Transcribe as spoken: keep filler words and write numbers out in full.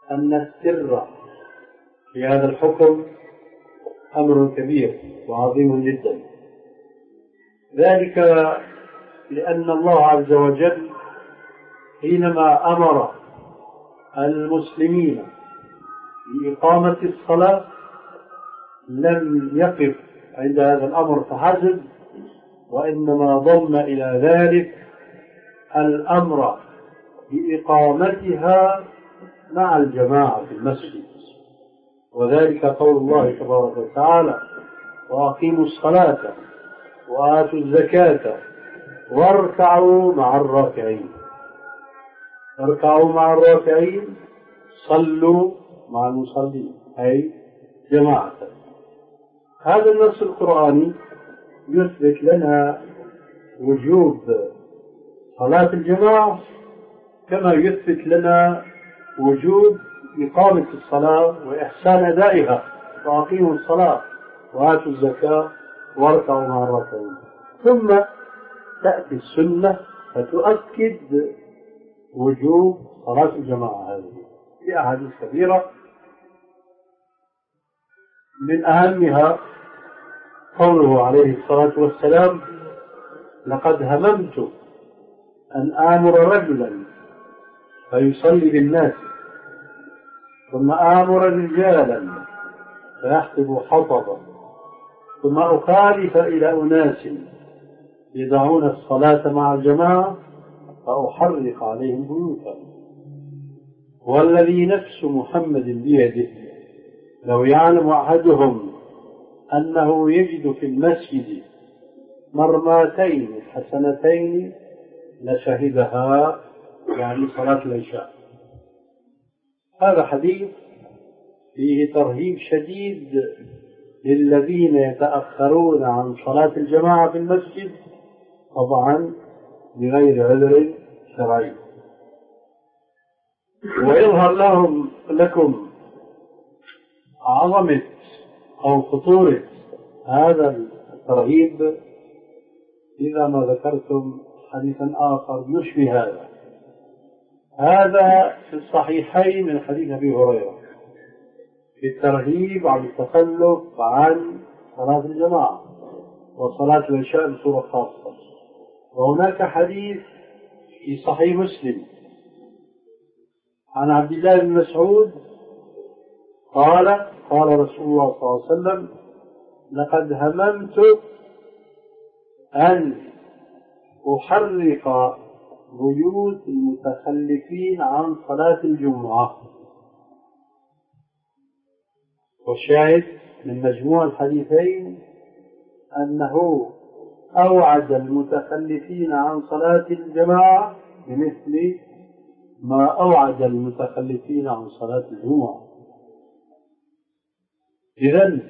أن السر في هذا الحكم أمر كبير وعظيم جدا، ذلك لأن الله عز وجل حينما أمر المسلمين بإقامة الصلاة لم يقف عند هذا الأمر فحسب، وإنما ضم إلى ذلك الأمر بإقامتها مع الجماعة في المسجد، وذلك قول الله تبارك وتعالى: وأقيموا الصلاة وآتوا الزكاة واركعوا مع الراكعين. اركعوا مع الراكعين، صلوا مع المصلين، أي جماعة. هذا النص القرآني يثبت لنا وجوب صلاة الجماعة، كما يثبت لنا وجوب إقامة الصلاة وإحسان أدائها. وأقيموا الصلاة وآتوا الزكاة واركعوا مع الراكعين. ثم تأتي السنة فتؤكد وجوب صلاة الجماعة هذه في أحاديث كثيرة، من أهمها قوله عليه الصلاة والسلام: لقد هممت أن آمر رجلا فيصلي بالناس، ثم آمر رجالا فيحسب حطبا، ثم أخالف إلى أناس يدعون الصلاة مع الجماعة فأحرق عليهم بيوتا. والذي نفس محمد بيده لو يعلم أحدهم أنه يجد في المسجد مرماتين حسنتين لشهدها، يعني صلاة العشاء. هذا حديث فيه ترهيب شديد للذين يتأخرون عن صلاة الجماعة في المسجد، طبعا بغير عذر شرعي. ويظهر لهم لكم عظمة أو خطورة هذا الترهيب إذا ما ذكرتم حديثا آخر يشبه هذا. هذا في الصحيحين من حديث أبي هريرة في الترهيب عن التخلف عن صلاة الجماعة وصلاة العشاء بصورة خاصة. وهناك حديث في صحيح مسلم عن عبد الله بن مسعود قال: قال رسول الله صلى الله عليه وسلم: لقد هممت أن أحرق بيوت المتخلفين عن صلاة الجمعة. والشاهد من مجموع الحديثين أنه أوعد المتخلفين عن صلاة الجماعة بمثل ما أوعد المتخلفين عن صلاة الجمعة. إذن